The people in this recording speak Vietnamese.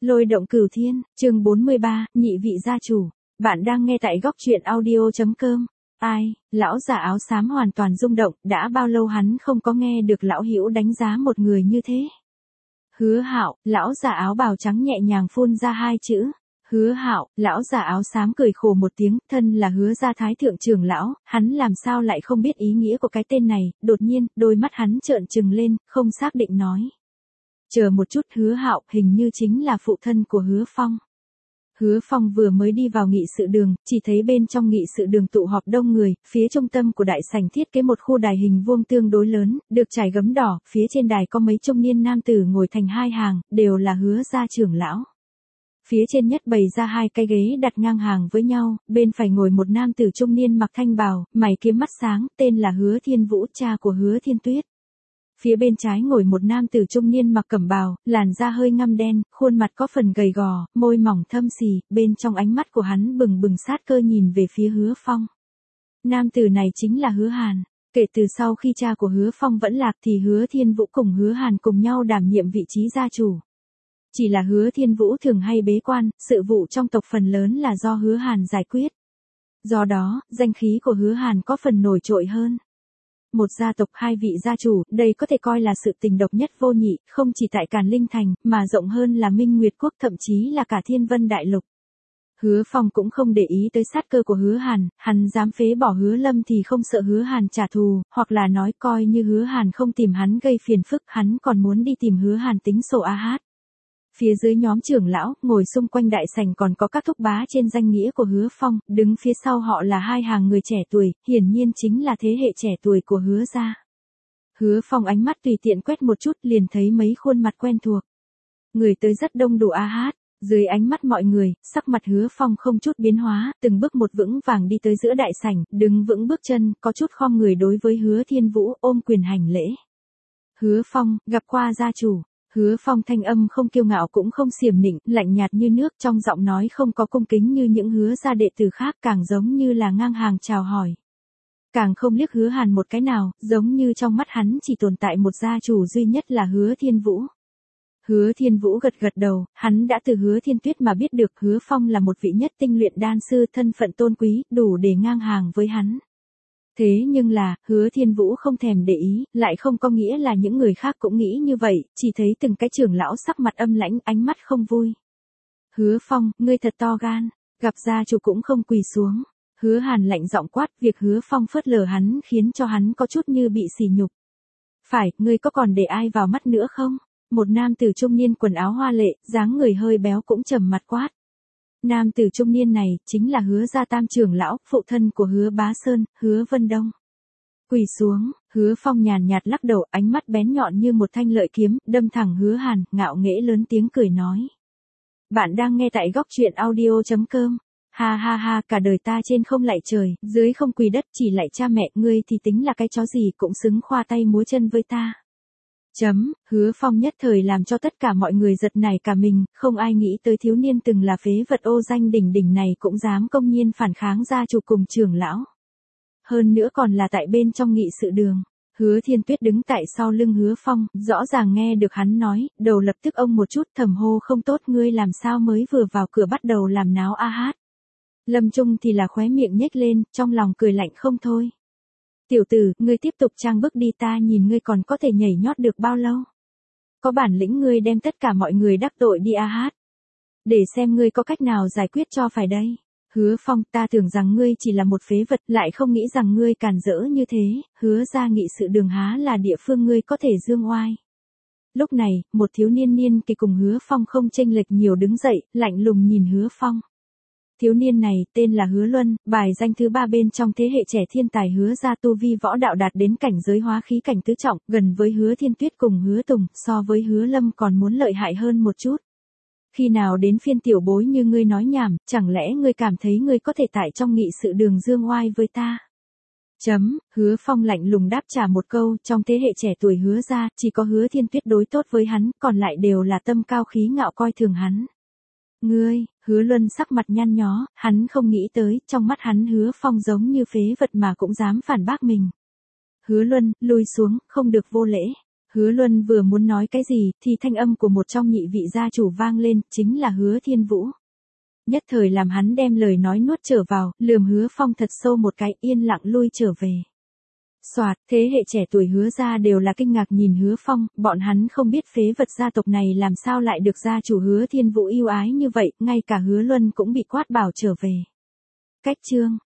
Lôi động cửu thiên, chương 43, nhị vị gia chủ. Bạn đang nghe tại góc truyện audio.com. Ai, lão già áo xám hoàn toàn rung động, đã bao lâu hắn không có nghe được lão Hữu đánh giá một người như thế. Hứa Hạo, lão già áo bào trắng nhẹ nhàng phun ra hai chữ. Hứa Hạo, lão già áo xám cười khổ một tiếng, thân là Hứa gia thái thượng trưởng lão, hắn làm sao lại không biết ý nghĩa của cái tên này, đột nhiên, đôi mắt hắn trợn trừng lên, không xác định nói. Chờ một chút, Hứa Hạo hình như chính là phụ thân của Hứa Phong. Hứa Phong vừa mới đi vào nghị sự đường, chỉ thấy bên trong nghị sự đường tụ họp đông người, phía trung tâm của đại sảnh thiết kế một khu đài hình vuông tương đối lớn, được trải gấm đỏ, phía trên đài có mấy trung niên nam tử ngồi thành hai hàng, đều là Hứa gia trưởng lão. Phía trên nhất bày ra hai cái ghế đặt ngang hàng với nhau, bên phải ngồi một nam tử trung niên mặc thanh bào, mày kiếm mắt sáng, tên là Hứa Thiên Vũ, cha của Hứa Thiên Tuyết. Phía bên trái ngồi một nam tử trung niên mặc cẩm bào, làn da hơi ngăm đen, khuôn mặt có phần gầy gò, môi mỏng thâm xì, bên trong ánh mắt của hắn bừng bừng sát cơ nhìn về phía Hứa Phong. Nam tử này chính là Hứa Hàn. Kể từ sau khi cha của Hứa Phong vẫn lạc thì Hứa Thiên Vũ cùng Hứa Hàn cùng nhau đảm nhiệm vị trí gia chủ. Chỉ là Hứa Thiên Vũ thường hay bế quan, sự vụ trong tộc phần lớn là do Hứa Hàn giải quyết. Do đó, danh khí của Hứa Hàn có phần nổi trội hơn. Một gia tộc hai vị gia chủ, đây có thể coi là sự tình độc nhất vô nhị, không chỉ tại Càn Linh Thành, mà rộng hơn là Minh Nguyệt Quốc, thậm chí là cả Thiên Vân Đại Lục. Hứa Phong cũng không để ý tới sát cơ của Hứa Hàn, hắn dám phế bỏ Hứa Lâm thì không sợ Hứa Hàn trả thù, hoặc là nói coi như Hứa Hàn không tìm hắn gây phiền phức, hắn còn muốn đi tìm Hứa Hàn tính sổ a hát. Phía dưới nhóm trưởng lão, ngồi xung quanh đại sảnh còn có các thúc bá trên danh nghĩa của Hứa Phong, đứng phía sau họ là hai hàng người trẻ tuổi, hiển nhiên chính là thế hệ trẻ tuổi của Hứa gia. Hứa Phong ánh mắt tùy tiện quét một chút liền thấy mấy khuôn mặt quen thuộc. Người tới rất đông đủ a hát, dưới ánh mắt mọi người, sắc mặt Hứa Phong không chút biến hóa, từng bước một vững vàng đi tới giữa đại sảnh, đứng vững bước chân, có chút khom người đối với Hứa Thiên Vũ, ôm quyền hành lễ. Hứa Phong, gặp qua gia chủ. Hứa Phong thanh âm không kiêu ngạo cũng không xiểm nịnh, lạnh nhạt như nước, trong giọng nói không có cung kính như những Hứa gia đệ tử khác, càng giống như là ngang hàng chào hỏi. Càng không liếc Hứa Hàn một cái nào, giống như trong mắt hắn chỉ tồn tại một gia chủ duy nhất là Hứa Thiên Vũ. Hứa Thiên Vũ gật gật đầu, hắn đã từ Hứa Thiên Tuyết mà biết được Hứa Phong là một vị nhất tinh luyện đan sư, thân phận tôn quý, đủ để ngang hàng với hắn. Thế nhưng là, Hứa Thiên Vũ không thèm để ý, lại không có nghĩa là những người khác cũng nghĩ như vậy, chỉ thấy từng cái trưởng lão sắc mặt âm lãnh, ánh mắt không vui. Hứa Phong, ngươi thật to gan, gặp gia chủ cũng không quỳ xuống. Hứa Hàn lạnh giọng quát, việc Hứa Phong phớt lờ hắn khiến cho hắn có chút như bị sỉ nhục. Phải, ngươi có còn để ai vào mắt nữa không? Một nam tử trung niên quần áo hoa lệ, dáng người hơi béo cũng trầm mặt quát. Nam tử trung niên này, chính là Hứa gia tam trưởng lão, phụ thân của Hứa Bá Sơn, Hứa Vân Đông. Quỳ xuống, Hứa Phong nhàn nhạt lắc đầu, ánh mắt bén nhọn như một thanh lợi kiếm, đâm thẳng Hứa Hàn, ngạo nghễ lớn tiếng cười nói. Bạn đang nghe tại góc truyện audio.com. Ha ha ha, cả đời ta trên không lạy trời, dưới không quỳ đất, chỉ lạy cha mẹ, ngươi thì tính là cái chó gì cũng xứng khoa tay múa chân với ta. Hứa Phong nhất thời làm cho tất cả mọi người giật nảy cả mình, không ai nghĩ tới thiếu niên từng là phế vật ô danh đỉnh đỉnh này cũng dám công nhiên phản kháng gia chủ cùng trưởng lão. Hơn nữa còn là tại bên trong nghị sự đường. Hứa Thiên Tuyết đứng tại sau lưng Hứa Phong, rõ ràng nghe được hắn nói, đầu lập tức ông một chút thầm hô không tốt, ngươi làm sao mới vừa vào cửa bắt đầu làm náo a hát. Lâm Trung thì là khóe miệng nhếch lên, trong lòng cười lạnh không thôi. Tiểu tử, ngươi tiếp tục trang bức đi, ta nhìn ngươi còn có thể nhảy nhót được bao lâu. Có bản lĩnh ngươi đem tất cả mọi người đắc tội đi a hát. Để xem ngươi có cách nào giải quyết cho phải đây. Hứa Phong, ta tưởng rằng ngươi chỉ là một phế vật, lại không nghĩ rằng ngươi càn rỡ như thế, Hứa ra nghị sự đường há là địa phương ngươi có thể dương oai. Lúc này, một thiếu niên niên kỳ cùng Hứa Phong không chênh lệch nhiều đứng dậy, lạnh lùng nhìn Hứa Phong. Thiếu niên này, tên là Hứa Luân, bài danh thứ 3 bên trong thế hệ trẻ thiên tài Hứa gia, tu vi võ đạo đạt đến cảnh giới hóa khí cảnh tứ trọng, gần với Hứa Thiên Tuyết cùng Hứa Tùng, so với Hứa Lâm còn muốn lợi hại hơn một chút. Khi nào đến phiên tiểu bối như ngươi nói nhảm, chẳng lẽ ngươi cảm thấy ngươi có thể tại trong nghị sự đường dương oai với ta? Hứa Phong lạnh lùng đáp trả một câu, trong thế hệ trẻ tuổi Hứa gia, chỉ có Hứa Thiên Tuyết đối tốt với hắn, còn lại đều là tâm cao khí ngạo coi thường hắn. Ngươi, Hứa Luân sắc mặt nhăn nhó, hắn không nghĩ tới, trong mắt hắn Hứa Phong giống như phế vật mà cũng dám phản bác mình. Hứa Luân, lui xuống, không được vô lễ. Hứa Luân vừa muốn nói cái gì, thì thanh âm của một trong nhị vị gia chủ vang lên, chính là Hứa Thiên Vũ. Nhất thời làm hắn đem lời nói nuốt trở vào, lườm Hứa Phong thật sâu một cái, yên lặng lui trở về. Soạt, thế hệ trẻ tuổi Hứa gia đều là kinh ngạc nhìn Hứa Phong, bọn hắn không biết phế vật gia tộc này làm sao lại được gia chủ Hứa Thiên Vũ yêu ái như vậy, ngay cả Hứa Luân cũng bị quát bảo trở về. Cách chương